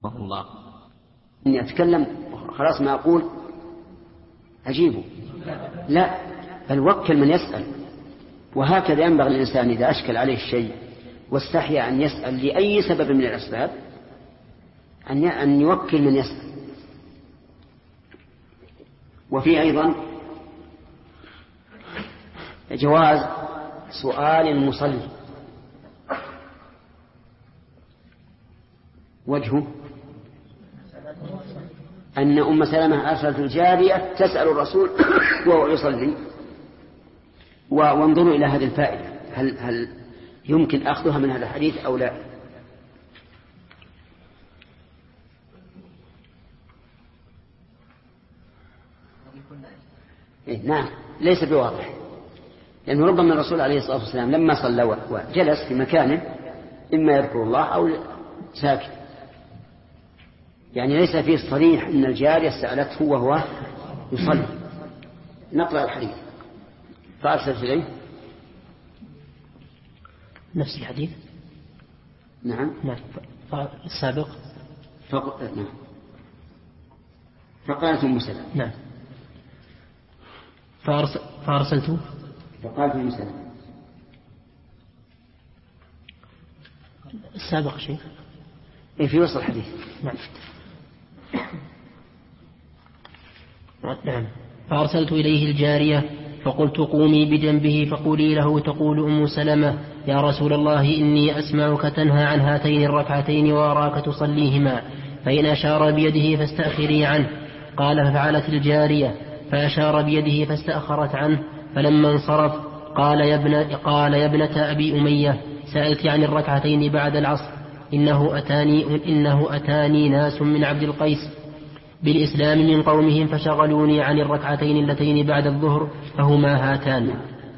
الله. إني أتكلم خلاص ما أقول أجيبه، لا، بل وكل من يسأل. وهكذا ينبغي الإنسان إذا أشكل عليه الشيء واستحيا أن يسأل لأي سبب من الأسباب أن يوكل من يسأل. وفي أيضا جواز سؤال المصلي، وجهه أن أم سلمة أرسلت الجارية تسأل الرسول وهو يصلي. وانظروا إلى هذه الفائدة، هل يمكن أخذها من هذا الحديث أو لا؟ نعم، ليس بواضح، لأنه ربما الرسول عليه الصلاة والسلام لما صلى وجلس في مكانه إما يذكر الله أو ساكت، يعني ليس فيه صريح أن الجارية سألته وهو يصلي. نقرأ الحديث. فأرسلت إليه نفس الحديث. نعم السابق. نعم. فقالت أم سلمة. نعم. فأرسلته. فقالت أم سلمة. السابق شيء في وسط الحديث. نعم. فأرسلت إليه الجارية فقلت قومي بجنبه فقولي له تقول أم سلمة يا رسول الله إني أسمعك تنهى عن هاتين الركعتين وأراك تصليهما، فإن أشار بيده فاستأخري عنه. قال ففعلت الجارية فأشار بيده فاستأخرت عنه، فلما انصرف قال يا ابنة أبي أمية سألت عن الركعتين بعد العصر، إنه أتاني ناس من عبد القيس بالإسلام من قومهم فشغلوني عن الركعتين اللتين بعد الظهر فهما هاتان.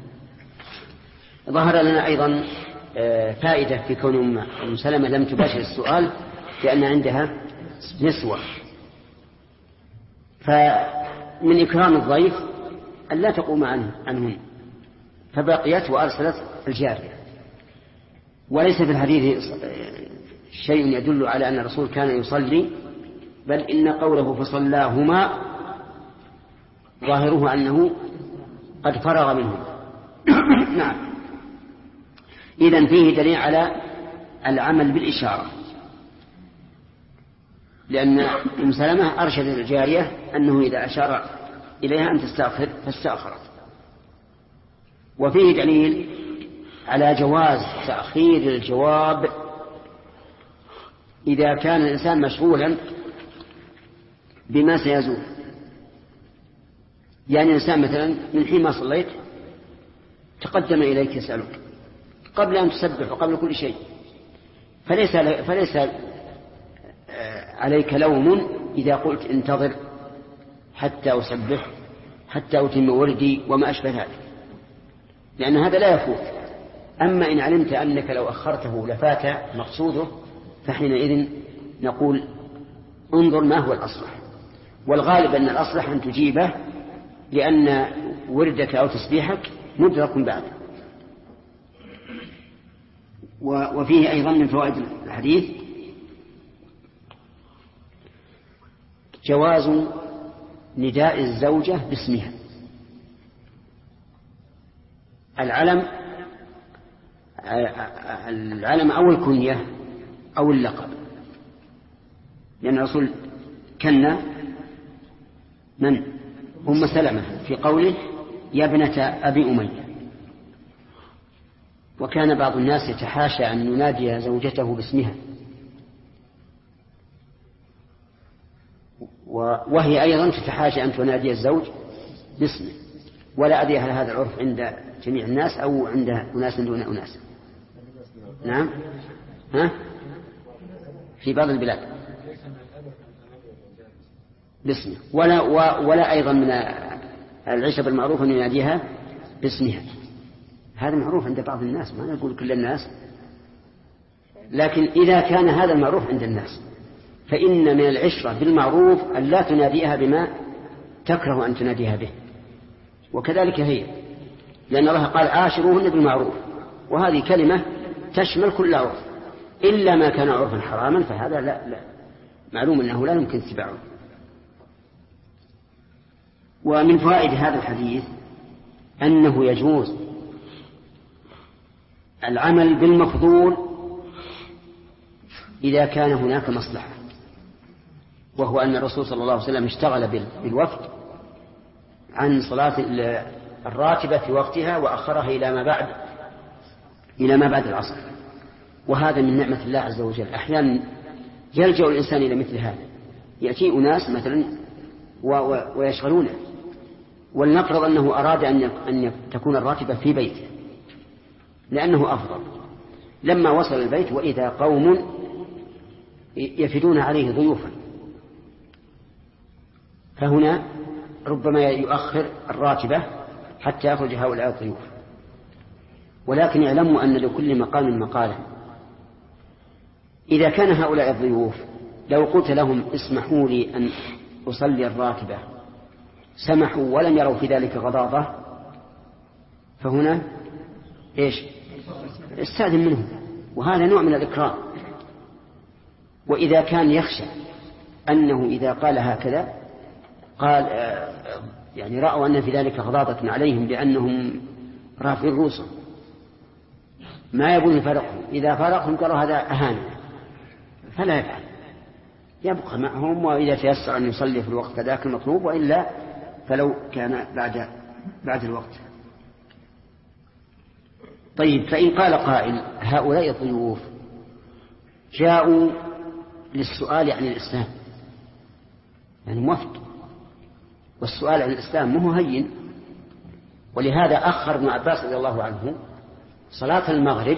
ظهر لنا أيضا فائدة في كون أم سلمة لم تباشر السؤال، لأن عندها نسوة، فمن إكرام الضيف أن لا تقوم عنهن، فبقيت وأرسلت الجارية. وليس في الحديث شيء يدل على أن الرسول كان يصلي، بل إن قوله فصلاهما ظاهره أنه قد فرغ منه. نعم. إذن فيه دليل على العمل بالإشارة، لأن أم سلمة أرشدت الجارية أنه إذا أشار إليها أن تستأخر فاستأخرت. وفيه دليل على جواز تأخير الجواب إذا كان الإنسان مشغولا بما سيزول. يعني الإنسان مثلا من حين ما صليت تقدم إليك يسألك قبل أن تسبح وقبل كل شيء، فليس عليك لوم إذا قلت انتظر حتى أسبح حتى أتم وردي وما أشبه ذلك، لأن هذا لا يفوت. أما إن علمت أنك لو أخرته لفات مقصوده فحينئذ نقول انظر ما هو الأصلح، والغالب أن الأصلح أن تجيبه، لأن وردك أو تسبيحك مدرك بعد. وفيه أيضا من فوائد الحديث جواز نداء الزوجة باسمها. العلم أو الكنية أو اللقب، لأن الرسول كان من أم سلمة في قوله يا ابنة أبي أمية، وكان بعض الناس يتحاشى أن ينادي زوجته باسمها، وهي أيضا تتحاشى أن تنادي الزوج باسمه. ولا أدري هل هذا العرف عند جميع الناس أو عند أناس دون أناس. نعم، في بعض البلاد باسمه، ولا أيضا من العشب المعروف أن يناديها باسمها. هذا معروف عند بعض الناس، ما نقول كل الناس، لكن إذا كان هذا المعروف عند الناس فإن من العشرة بالمعروف أن لا تناديها بما تكره أن تناديها به. وكذلك هي، لأن الله قال عاشروهن بالمعروف، وهذه كلمة تشمل كل عرف إلا ما كان عرفا حراما، فهذا معلوم أنه لا يمكن اتباعه. ومن فوائد هذا الحديث أنه يجوز العمل بالمفضول إذا كان هناك مصلحة، وهو أن الرسول صلى الله عليه وسلم اشتغل بالوفد عن صلاة الراتبة في وقتها وأخرها إلى ما بعد العصر، وهذا من نعمة الله عز وجل. أحيانا يلجأ الإنسان إلى مثل هذا، يأتي أناس مثلا ويشغلونه، ولنفرض أنه أراد أن تكون الراتبة في بيته لأنه أفضل. لما وصل البيت وإذا قوم يفدون عليه ضيوفا، فهنا ربما يؤخر الراتبة حتى يخرج هؤلاء الضيوف. ولكن يعلموا أن لكل مقام مقالا. إذا كان هؤلاء الضيوف لو قلت لهم اسمحوا لي أن أصلي الراتبة سمحوا ولم يروا في ذلك غضاضة، فهنا استأذن منهم، وهذا نوع من الإكرام. وإذا كان يخشى أنه إذا قال هكذا قال يعني رأوا أن في ذلك غضاضة عليهم بأنهم رافعين رؤوسهم ما يبون يفارقهم، إذا فارقهم قالوا هذا أهانة، فلا يفعل، يبقى معهم، وإذا تيسر أن يصلي في الوقت كذاك المطلوب، وإلا فلو كان بعد الوقت. طيب، فإن قال قائل هؤلاء الضيوف جاءوا للسؤال عن الإسلام، يعني وفد، والسؤال عن الإسلام مو هين، ولهذا أخر ابن عباس رضي الله عنه صلاة المغرب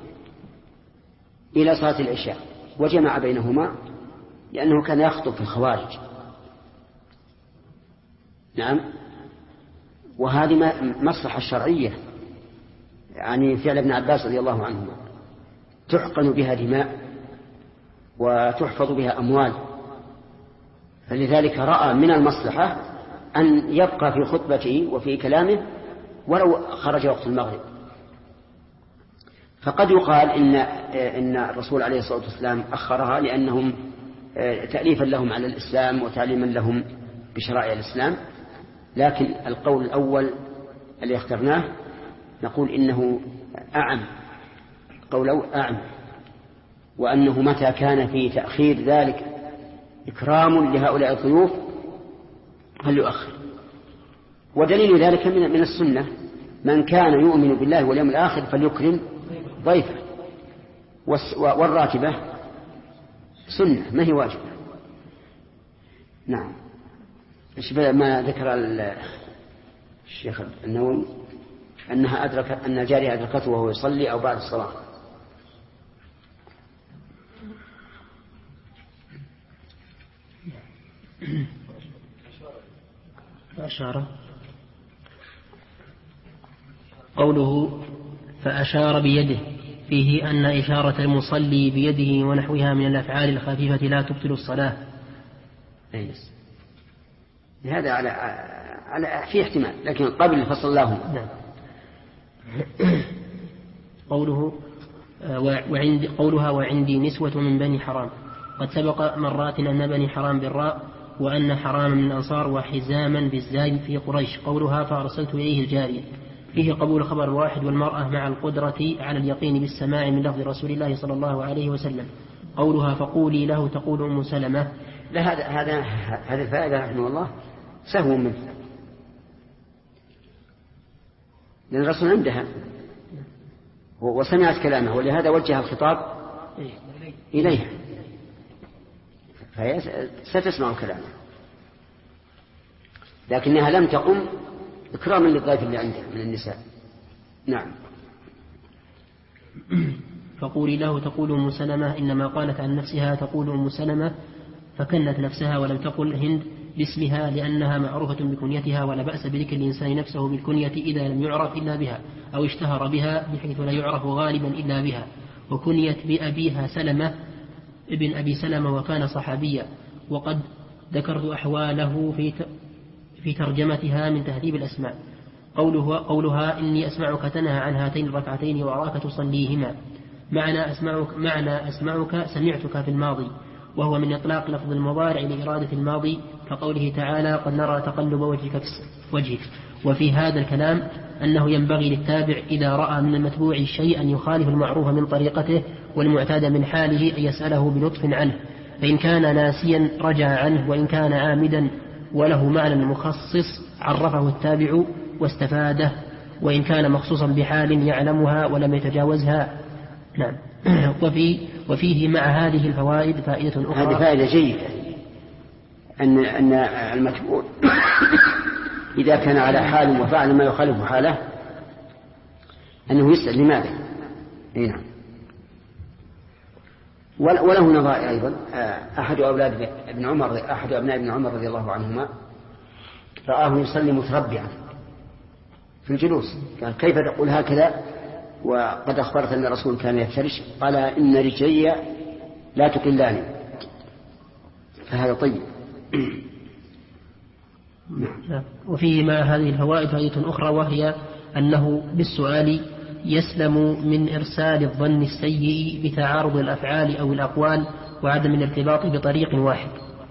إلى صلاة العشاء وجمع بينهما لأنه كان يخطب في الخوارج. نعم، وهذه مصلحة شرعية، يعني فعل ابن عباس رضي الله عنهما تحقن بها دماء وتحفظ بها أموال، فلذلك رأى من المصلحة أن يبقى في خطبته وفي كلامه ولو خرج وقت المغرب. فقد يقال إن الرسول عليه الصلاة والسلام أخرها لأنهم تأليفا لهم على الإسلام وتعليما لهم بشرائع الإسلام، لكن القول الأول الذي اخترناه نقول إنه أعم، قوله أعم، وأنه متى كان في تأخير ذلك إكرام لهؤلاء الضيوف فليؤخر. ودليل ذلك من السنة، من كان يؤمن بالله واليوم الآخر فليكرم ضيفه، والراتبة سنة ما هي واجبة. نعم، ما ذكر الشيخ النووي أن الجارية أدركته وهو يصلي أو بعد الصلاة. فأشار قوله فأشار بيده فيه أن إشارة المصلي بيده ونحوها من الأفعال الخفيفة لا تبطل الصلاة. هذا على في احتمال، لكن قبل فصل الله. نعم. قولها وعندي نسوة من بني حرام. قد سبق مرات أن بني حرام بالراء وأن حرام من الأنصار وحزاما بالزاي في قريش. قولها فأرسلت إليه الجارية فيه قبول خبر الواحد والمرأة مع القدرة على اليقين بالسماع من لفظ رسول الله صلى الله عليه وسلم. قولها فقولي له تقول أم سلمة. لا، هذه الفائدة رحمه الله سهو منه، لأن الرسول عندها وسمعت كلامه، ولهذا وجه الخطاب إليها، فهي ستسمع كلامه، لكنها لم تقم إكراما للضيف اللي عندها من النساء. نعم. فقولي له تقول أم سلمة، إنما قالت عن نفسها تقول أم سلمة فكنت نفسها ولم تقل هند باسمها لأنها معروفة بكنيتها، ولا بأس بذكر الإنسان نفسه بالكنية إذا لم يعرف إلا بها أو اشتهر بها بحيث لا يعرف غالبا إلا بها. وكنيت بأبيها سلمة ابن أبي سلمة وكان صحابيا، وقد ذكرت أحواله في ترجمتها من تهذيب الأسماء. قولها إني أسمعك تنهى عن هاتين الركعتين وأراك تصليهما، معنى أسمعك سمعتك في الماضي، وهو من إطلاق لفظ المضارع لإرادة الماضي كقوله تعالى قد نرى تقلب وجهك. وفي هذا الكلام أنه ينبغي للتابع إذا رأى من المتبوع شيئا يخالف المعروف من طريقته والمعتاد من حاله أن يسأله بلطف عنه، فإن كان ناسيا رجع عنه، وإن كان عامدا وله معنى مخصص عرفه التابع واستفاده، وإن كان مخصوصا بحال يعلمها ولم يتجاوزها. نعم. وفيه مع هذه الفوائد فائدة أخرى. هذه فائدة جيدة، أن المتبوع إذا كان على حال وفعل ما يخالف حاله أنه يسأل لماذا. نعم. وله نظائر أيضا. أحد أبناء ابن عمر رضي الله عنهما رآه يصلي متربعا في الجلوس، قال كيف تقول هكذا وقد أخبرت أن الرسول كان يفترش؟ قال إن رجلي لا تقلاني، فهذا طيب. وفيه مع هذه الفوائد فائدة أخرى، وهي أنه بالسؤال يسلم من إرسال الظن السيء بتعارض الأفعال أو الأقوال وعدم الارتباط بطريق واحد.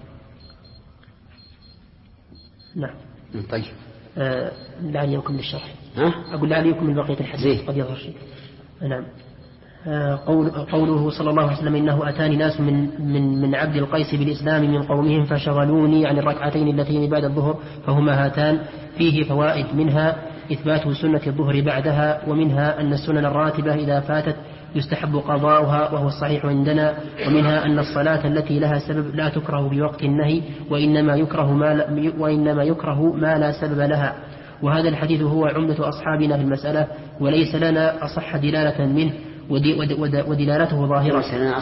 نعم. طيب. لعلي يكمل الشرح. أقول لعلي يكمل بقية الحديث قد يظهر شيء. نعم. قوله صلى الله عليه وسلم إنه أتاني ناس من عبد القيس بالإسلام من قومهم فشغلوني عن الركعتين اللتين بعد الظهر فهما هاتان. فيه فوائد، منها إثبات سنة الظهر بعدها، ومنها أن السنن الراتبة إذا فاتت يستحب قضاؤها وهو الصحيح عندنا، ومنها أن الصلاة التي لها سبب لا تكره بوقت النهي، وإنما يكره ما لا سبب لها. وهذا الحديث هو عمدة أصحابنا في المسألة، وليس لنا أصح دلالة منه ودلالته ظاهرة.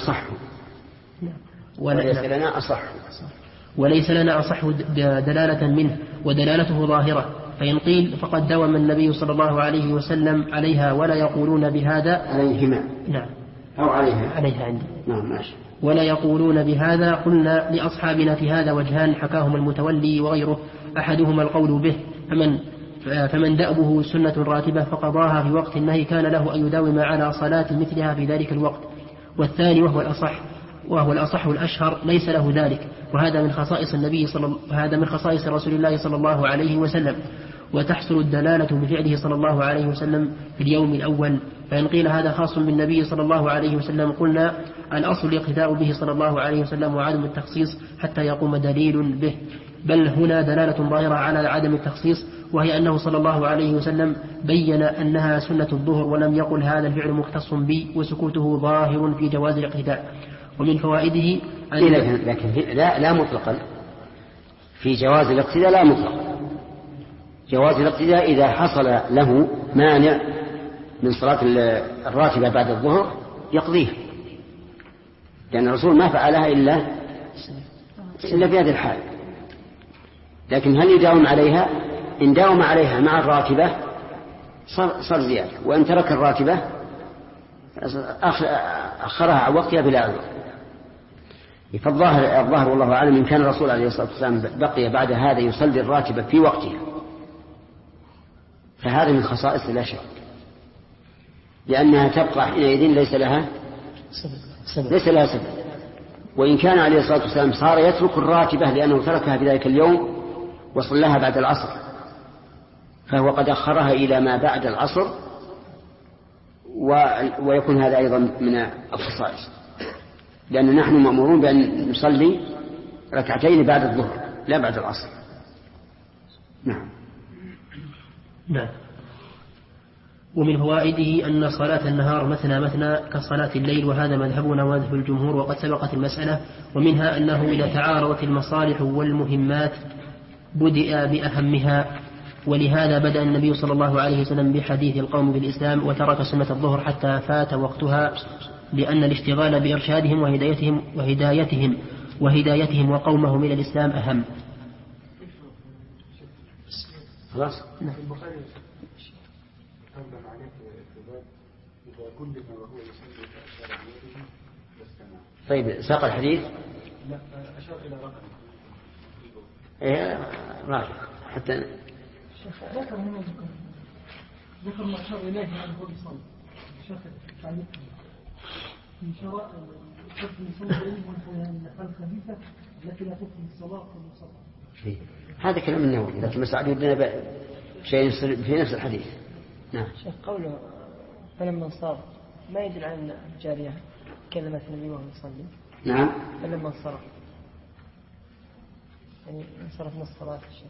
وليس لنا أصح دلالة منه ودلالته ظاهرة. فإن قيل فقد داوم النبي صلى الله عليه وسلم عليها ولا يقولون بهذا عليهما. نعم. أو عليها عندي. نعم ماشي. ولا يقولون بهذا. قلنا لأصحابنا في هذا وجهان حكاهم المتولي وغيره، أحدهما القول به، فمن دأبه سنة راتبة فقضاها في وقت النهي كان له أن يداوم على صلاة مثلها في ذلك الوقت. والثاني وهو الأصح الأشهر ليس له ذلك، وهذا من خصائص رسول الله صلى الله عليه وسلم، وتحصل الدلالة بفعله صلى الله عليه وسلم في اليوم الأول. فإن قيل هذا خاص بالنبي صلى الله عليه وسلم قلنا الأصل الاقتداء به صلى الله عليه وسلم وعدم التخصيص حتى يقوم دليل به، بل هنا دلالة ظاهرة على عدم التخصيص، وهي أنه صلى الله عليه وسلم بين أنها سنة الظهر ولم يقل هذا الفعل مختص بي، وسكوته ظاهر في جواز الاقتداء. ومن فوائده لكن لا مطلقا في جواز الاقتداء، لا مطلقا. جواز الاقتداء إذا حصل له مانع من صلاة الراتبة بعد الظهر يقضيه، لأن الرسول ما فعلها إلا في هذه الحال. لكن هل يداوم عليها؟ إن داوم عليها مع الراتبة صار زيادة، وإن ترك الراتبة أخرها عن وقتها بلا عذر. فالظاهر والله أعلم إن كان الرسول عليه الصلاة والسلام بقي بعد هذا يصلي الراتبة في وقتها فهذا من خصائص لا شك، لأنها تبقى حينئذ ليس لها سبب. وإن كان عليه الصلاة والسلام صار يترك الراتبة لأنه تركها في ذلك اليوم وصلها بعد العصر، فهو قد أخرها إلى ما بعد العصر، ويكون هذا أيضا من الخصائص، لأن نحن مأمورون بأن نصلي ركعتين بعد الظهر لا بعد العصر. نعم. ومن فوائده أن صلاة النهار مثنى كصلاة الليل، وهذا مذهبنا ومذهب الجمهور وقد سبقت المسألة. ومنها أنه إذا تعارضت المصالح والمهمات بدأ بأهمها، ولهذا بدأ النبي صلى الله عليه وسلم بحديث القوم بالإسلام وترك سنة الظهر حتى فات وقتها، لأن الاشتغال بإرشادهم وهدايتهم وقومهم إلى الإسلام أهم. خلاص. طيب ساق الحديث. لا أشار إلى رقم. راجع حتى ذكر ما أشار إليه عن هو بصوت شيخ تعليق من شراء الخبيثة التي لا تفهم الصلاة والمصلى. هذا كلام النووي، لكن مسعود يدنا شيء في نفس الحديث. نعم. شيخ قوله فلما انصرف ما يدل على أن الجارية كلمت النبي وهو يصلي. نعم. فلما انصرف يعني انصرف من الصلاة الشيخ.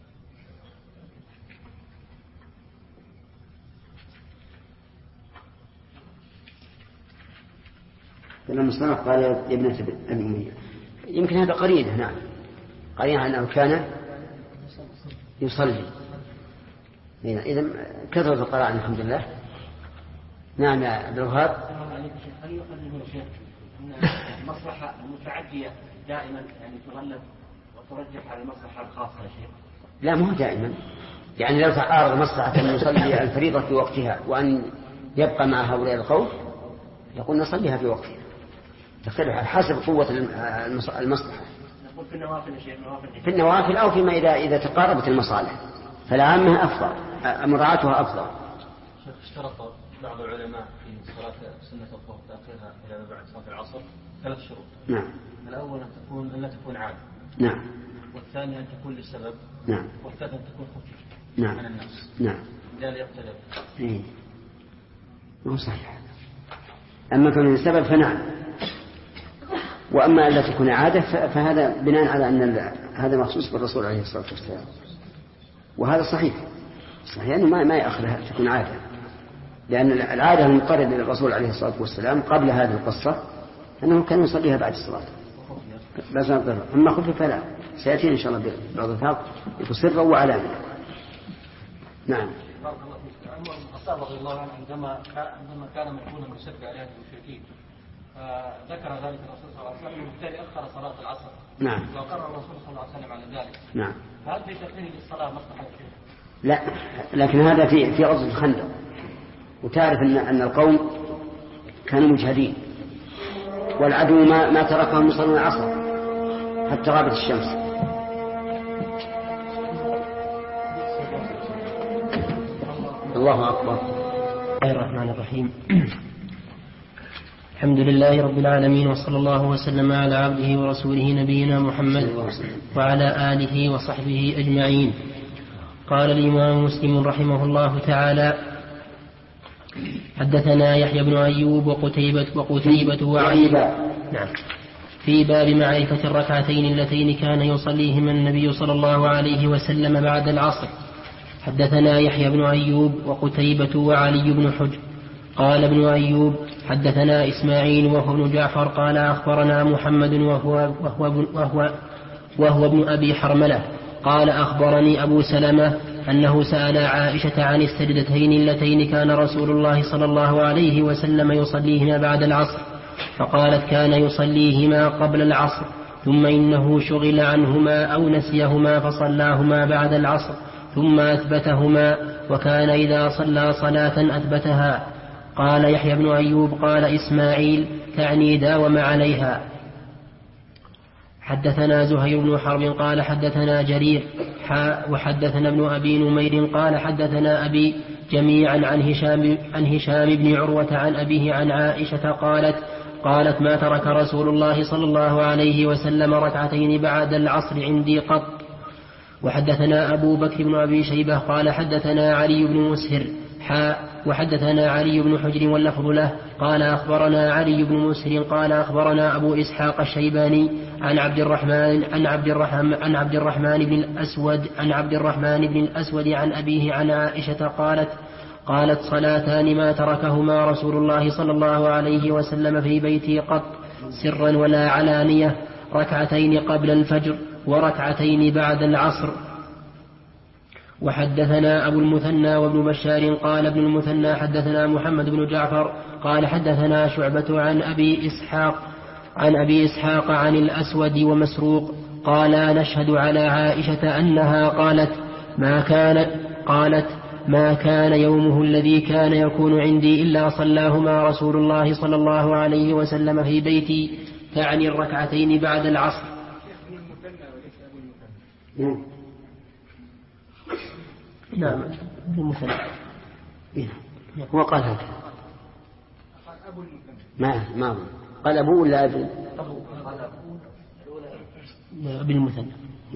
فلما انصرف قال يا ابنة أبي أمية. يمكن هذا قرينة. نعم، قرينة أنه كان يصلي. إذا كثرة القراءة الحمد لله. نعم يا عبد الوهاب. هل يقدم الشيخ أن المصلحة المتعدية دائما يعني تغلب وترجح على المصلحة الخاصة يا شيخ؟ لا، مو دائما. يعني لو تعارض مصلحة أن يصلي الفريضة في وقتها وأن يبقى مع هؤلاء القوم يقول نصليها في وقتها، تختلف على حسب قوة المصلحة. نقول في النوافل يا شيخ، في النوافل أو فيما إذا تقاربت المصالح فالعامة أفضل، مراعاتها أفضل. شيخ اشترط بعض العلماء في صلاة سنة الظهر تأخيرها إلى بعد صلاة العصر 3 شروط. نعم. الأول أن لا تكون عادة. نعم. والثاني أن تكون للسبب. نعم. والثالث أن تكون خفيفة. نعم. عن الناس. نعم. لا يقتدر. إيه. مو صحيح. أما كان السبب فنعم، وأما ألا تكون عادة فهذا بناء على أن هذا مخصوص بالرسول عليه الصلاة والسلام، وهذا صحيح أنه ما يأخذها تكون عادة، لأن العادة المضطردة للرسول عليه الصلاة والسلام قبل هذه القصة أنه كان يصليها بعد الصلاة بس نضطر. أما خفف فلا، سيأتي إن شاء الله بعض الفاق سرا وعلانية. نعم. الصحابة رضي الله عنهم عندما كان مجبولا بشد عليهم المشركين ذكر ذلك الرسول صلى الله عليه وسلم وبالتالي أخر صلاة العصر. نعم. وقرر الرسول صلى الله عليه وسلم على ذلك. نعم. هل في تأخير الصلاة مصلحة؟ لا، لكن هذا في غزوة الخندق، وتعرف أن القوم كانوا مجهدين والعدو ما تركهم يصلون العصر حتى غابت الشمس. الله أكبر. بسم الله الرحمن الرحيم. الحمد لله رب العالمين، وصلى الله وسلم على عبده ورسوله نبينا محمد وعلى آله وصحبه أجمعين. قال الإمام مسلم رحمه الله تعالى: حدثنا يحيى بن أيوب وقتيبة وعلي نعم في باب معرفة الركعتين اللتين كان يصليهما النبي صلى الله عليه وسلم بعد العصر. حدثنا يحيى بن أيوب وقتيبة وعلي بن حجر. قال ابن أيوب: حدثنا إسماعيل وهو ابن جعفر قال أخبرنا محمد وهو ابن أبي حرملة قال أخبرني أبو سلمة أنه سأل عائشة عن السجدتين اللتين كان رسول الله صلى الله عليه وسلم يصليهما بعد العصر، فقالت: كان يصليهما قبل العصر ثم إنه شغل عنهما أو نسيهما فصلاهما بعد العصر ثم أثبتهما، وكان إذا صلى صلاة أثبتها. قال يحيى بن أيوب: قال إسماعيل: تعني داوم عليها. حدثنا زهير بن حرب قال حدثنا جرير وحدثنا ابن أبي نمير قال حدثنا أبي جميعا عن هشام بن عروة عن أبيه عن عائشة قالت: ما ترك رسول الله صلى الله عليه وسلم ركعتين بعد العصر عندي قط. وحدثنا أبو بكر بن أبي شيبة قال حدثنا علي بن مسهر وحدثنا علي بن حجر واللفظ له قال أخبرنا علي بن مسهر قال أخبرنا أبو إسحاق الشيباني عن عبد الرحمن بن الأسود عن أبيه عن عائشة قالت: صلاتان ما تركهما رسول الله صلى الله عليه وسلم في بيتي قط سرا ولا علانية، ركعتين قبل الفجر وركعتين بعد العصر. وحدثنا أبو المثنى وابن بشار قال ابن المثنى حدثنا محمد بن جعفر قال حدثنا شعبة عن أبي إسحاق عن الأسود ومسروق قال: نشهد على عائشة أنها قالت: ما كان يومه الذي كان يكون عندي إلا صلاهما رسول الله صلى الله عليه وسلم في بيتي، تعني الركعتين بعد العصر. نعم ابن المثنى هو قال هذا ما قال أبو ولا أبو؟ بالمثنى.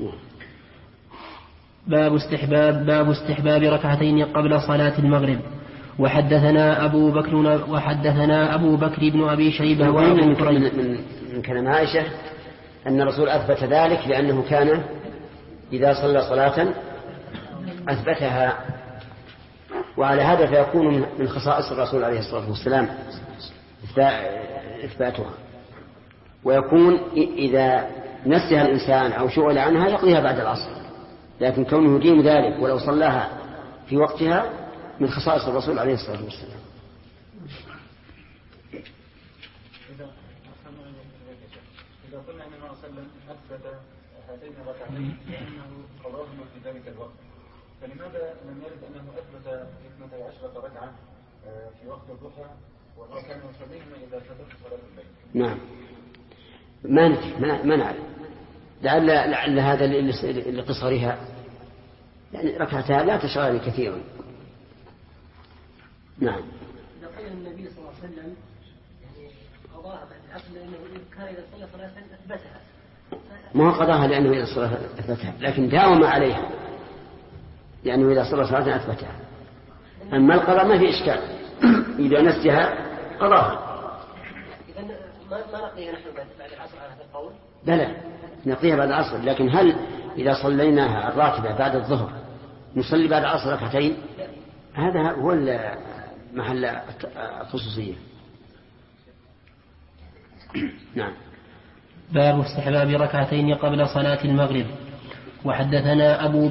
باب استحباب ركعتين قبل صلاة المغرب. وحدثنا أبو بكر بن أبي شيبة وأبو كريب. من كلام عائشة أن الرسول أثبت ذلك لأنه كان إذا صلى صلاة أثبتها، وعلى هذا فيكون من خصائص الرسول عليه الصلاة والسلام إثباتها، ويكون إذا نسيها الإنسان أو شغل عنها يقضيها بعد العصر، لكن كونه يديم ذلك ولو صلاها في وقتها من خصائص الرسول عليه الصلاة والسلام. إذا قلنا أن النبي صلى الله عليه وسلم أثبت هاتين الركعتين لأنه قضاهما في ذلك الوقت، فلماذا لم يرد أنه أثبت 12 ركعة في وقت الضحى وكان يصليهما إذا فاتته صلاة الليل؟ نعم، ما نعلم، لعل هذا لقصرها، يعني ركعتها لا تشغل كثيرا. نعم. إذا قال النبي صلى الله عليه وسلم يعني قضاها بعد العصر لأنه كان إذا صلى صلاة أثبتها. ما هو قضاها لأنه إذا صلى أثبتها، لكن داوم عليها لأنه إذا صلى صلاة أثبتها. أما القضاء ما في إشكال، إذا نسيها قضاها. إذا ما نقضيها نحن بعد العصر على هذا القول؟ لا نقضيها بعد العصر، لكن هل إذا صليناها الراتبة بعد الظهر نصلي بعد العصر ركعتين؟ هذا هو محل الخصوصية. نعم. باب استحباب ركعتين قبل صلاة المغرب. وحدثنا أبو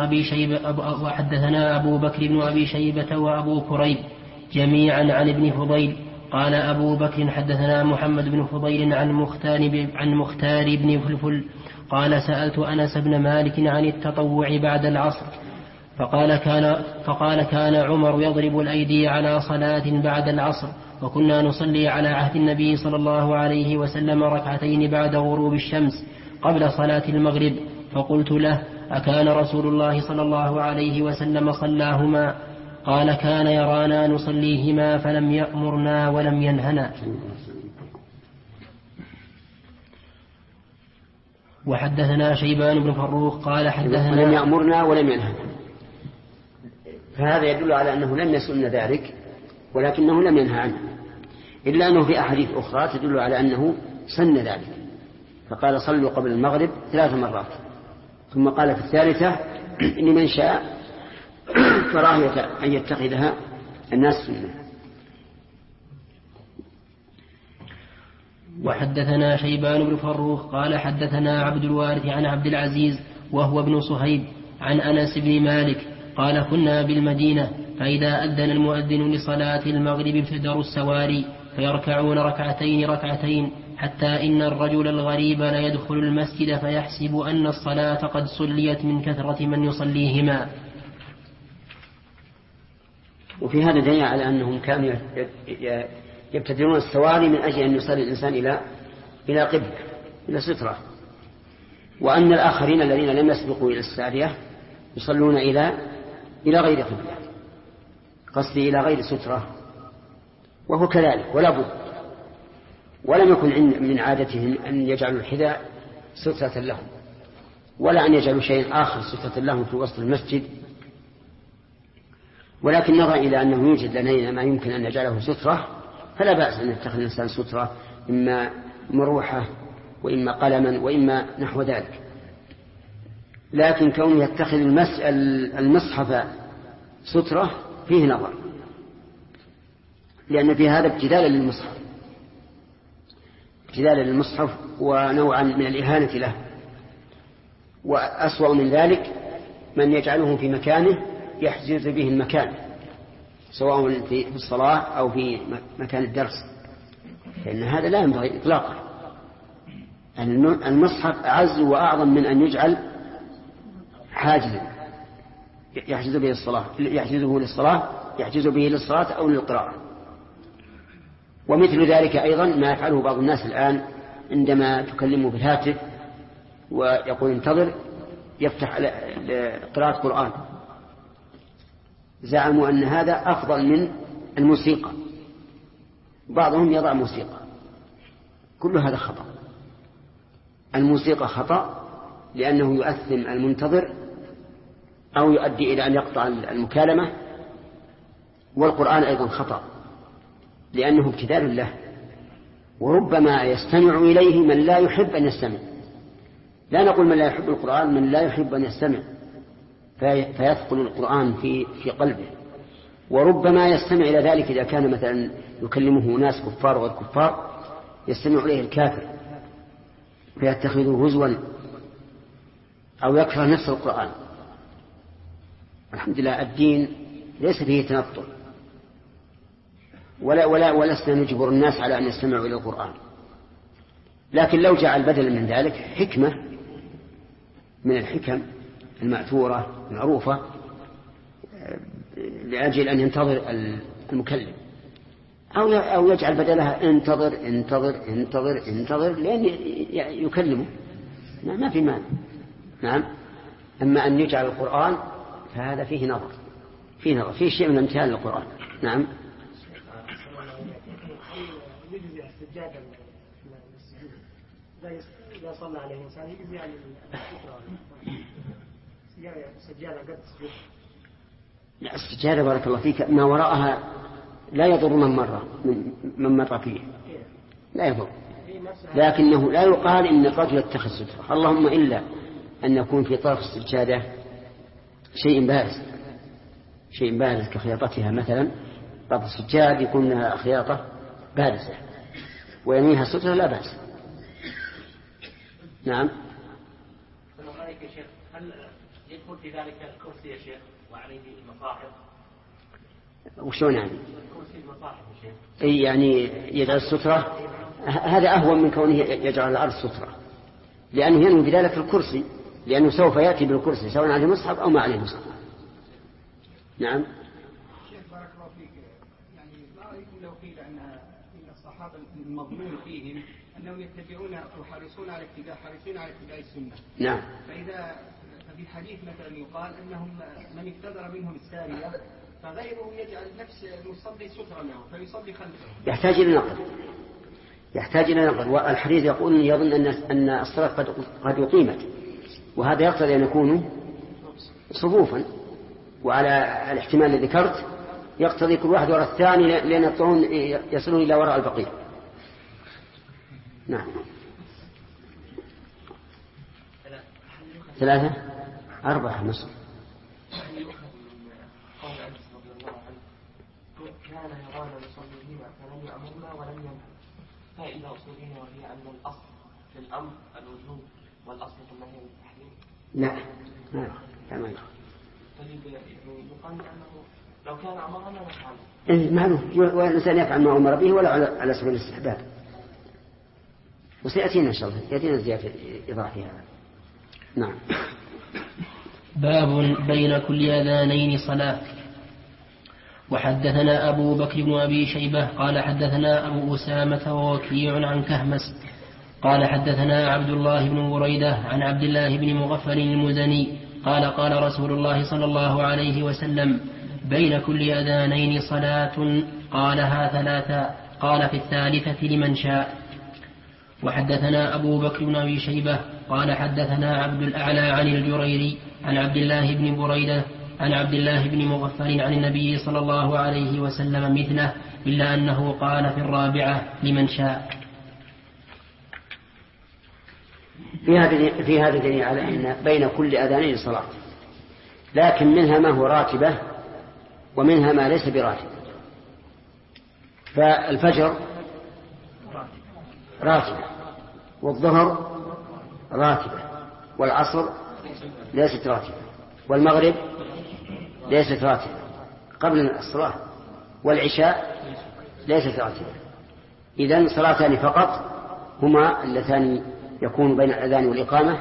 بكر بن أبي شيبة وأبو كريب جميعا عن ابن فضيل قال أبو بكر حدثنا محمد بن فضيل عن مختار بن فلفل قال سألت أنس بن مالك عن التطوع بعد العصر فقال كان عمر يضرب الأيدي على صلاة بعد العصر، وكنا نصلي على عهد النبي صلى الله عليه وسلم ركعتين بعد غروب الشمس قبل صلاة المغرب. فقلت له أكان رسول الله صلى الله عليه وسلم صلاهما؟ قال كان يرانا نصليهما فلم يأمرنا ولم ينهنا. وحدثنا شيبان بن فروخ قال حدثنا ولم يأمرنا ولم ينهنا، فهذا يدل على أنه لم يسن ذلك ولكنه لم ينهى عنه، إلا أنه في أحاديث أخرى تدل على أنه سن ذلك، فقال صلوا قبل المغرب 3 مرات، ثم قال في الثالثة لمن شاء كراهية أن يتخذها الناس سنة. وحدثنا شيبان بن فروخ قال حدثنا عبد الوارث عن عبد العزيز وهو ابن صهيب عن أنس بن مالك قال كنا بالمدينة فإذا أذن المؤذن لصلاة المغرب ابتدروا السواري فيركعون ركعتين حتى إن الرجل الغريب لا يدخل المسجد فيحسب أن الصلاة قد صليت من كثرة من يصليهما. وفي هذا دليل على أنهم كانوا يبتدرون السواري من أجل أن يصلي الإنسان إلى قبلة، إلى سترة، وأن الآخرين الذين لم يسبقوا إلى السارية يصلون إلى غير قبلة، قصدي إلى غير سترة، وهو كذلك ولا بد. ولم يكن من عادتهم أن يجعلوا الحذاء سترة لهم، ولا أن يجعلوا شيء آخر سترة لهم في وسط المسجد، ولكن نظر إلى أنه يوجد لدينا ما يمكن أن نجعله سترة، فلا بأس أن يتخذ الإنسان سترة، إما مروحة وإما قلما وإما نحو ذلك. لكن كونه يتخذ المصحف سترة فيه نظر، لأن في هذا ابتدالا للمصحف ونوعا من الإهانة له. وأسوأ من ذلك من يجعله في مكانه يحجز به المكان، سواء في الصلاة أو في مكان الدرس، فإن هذا لا ينبغي إطلاقا. المصحف أعز وأعظم من أن يجعل حاجزا يحجز به للصلاة أو للقراءة. ومثل ذلك أيضا ما يفعله بعض الناس الآن عندما تكلمه بالهاتف ويقول انتظر يفتح قراءة قرآن، زعموا أن هذا أفضل من الموسيقى. بعضهم يضع موسيقى كل هذا خطأ. الموسيقى خطأ لأنه يؤثم المنتظر أو يؤدي إلى أن يقطع المكالمة، والقرآن أيضا خطأ لأنه ابتذال له، وربما يستمع إليه من لا يحب أن يستمع. لا نقول من لا يحب القرآن، من لا يحب أن يستمع فيثقل القرآن في قلبه. وربما يستمع إلى ذلك إذا كان مثلا يكلمه ناس كفار وغير كفار، يستمع إليه الكافر فيتخذه هزوا أو يكره نفس القرآن. الحمد لله الدين ليس فيه تنطع، ولسنا نجبر الناس على أن يستمعوا إلى القرآن، لكن لو جعل بدلا من ذلك حكمة من الحكم المأثورة المعروفة لأجل أن ينتظر المكلم، أو يجعل بدلها انتظر انتظر انتظر انتظر لأن يكلمه، ما في مانع. نعم. أما أن يجعل القرآن فهذا فيه نظر، فيه شيء من امتثال القرآن. نعم. يجزي السجادة للسجود إذا صلى عليه إنسان يجزي عن السجادة قد تسجد. لا، السجادة بارك الله فيك ما وراءها لا يضر من مر فيه، لا يضر، لكنه لا يقال إن الرجل اتخذ سترة، اللهم إلا أن يكون في طرف السجادة شيء بارز كخياطتها مثلا. طرف السجاد يكون لها خياطة بارزة ويمينها سترة لا بأس. نعم. السلام عليكم يا شيخ، هل يدخل في ذلك الكرسي يا شيخ وعليه المصاحف؟ وشون يعني؟ كرسي المصاحف يا شيخ. أي يعني يجعل السترة، هذا أهون من كونه يجعل الأرض سترة، لأنه ينوي بذلك الكرسي، لأنه سوف يأتي بالكرسي سواء عليه مصحف أو ما عليه مصحف. نعم. شيخ بارك الله فيك، يعني ما رأيكم لو قيل أن الصحابة المضمون فيهم أنهم يتبعون وحريصون على اتباع السنة. نعم. ففي الحديث مثلا يقال أنهم من اقتدر منهم السارية فغيره يجعل نفس المصلي سترا له فيصلي خلفه. يحتاج إلى نقل. والحديث يقول يظن أن الصلاة قد أقيمت، وهذا يقتضي أن يكونوا صفوفا، وعلى الاحتمال الذي ذكرت يقتضي كل واحد وراء الثاني لأن الطعون يصلون إلى وراء البقية. نعم. 3 4 مصر. كان يرانا نصلي فلم يأمرنا ولم ينهى، فإذا أصولنا وهي أن الأصل في الأمر الوجوب والأصل في النهي التحريم. لا تمام. طيب يقال أنه لو كان أمرنا نفعل. إيه معلوم، والإنسان يفعل ما أمر به ولا على سبيل الاستحباب. وسيأتينا إن شاء الله يأتينا زيادة إضافة هذا. نعم. باب بين كل أذانين صلاة. وحدثنا أبو بكر بن أبي شيبة قال حدثنا أبو أسامة ووكيع عن كهمس قال حدثنا عبد الله بن بريدة عن عبد الله بن مغفل المزني قال قال رسول الله صلى الله عليه وسلم بين كل أذانين صلاة قالها 3 قال في الثالثة لمن شاء. وحدثنا أبو بكر بن أبي شيبة قال حدثنا عبد الأعلى عن الجريري عن عبد الله بن بريدة عن عبد الله بن مغفل عن النبي صلى الله عليه وسلم مثله إلا أنه قال في الرابعة لمن شاء. في هذا دليل على أن بين كل أذانين صلاة، لكن منها ما هو راتبة ومنها ما ليس براتبة. فالفجر راتبة، والظهر راتبة، والعصر ليست راتبة، والمغرب ليست راتبة قبل الصلاة، والعشاء ليست راتبة. إذن صلاتان فقط هما اللتان يكون بين الأذان والإقامة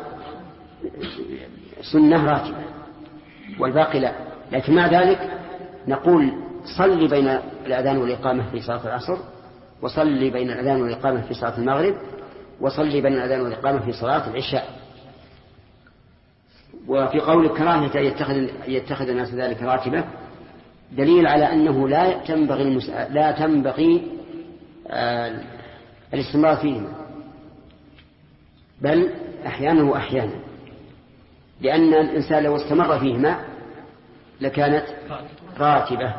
سنة راتبة، والباقي لا. لكن مع ذلك نقول صلي بين الأذان والإقامة في صلاة العصر، وصلي بين الأذان والإقامة في صلاة المغرب، وصلي بين الأذان والإقامة في صلاة العشاء. وفي قول كراهة يتخذ الناس ذلك راتبة دليل على أنه لا تنبغي الاستمرار فيهما، بل أحيانا وأحيانا، لأن الإنسان لو استمر فيهما لكانت راتبة.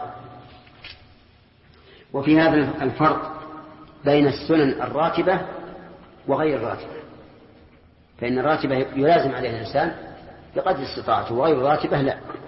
وفي هذا الفرق بين السنن الراتبة وغير الراتبة، فإن الراتبة يلازم عليها الإنسان بقدر استطاعته، وغير الراتبة لا.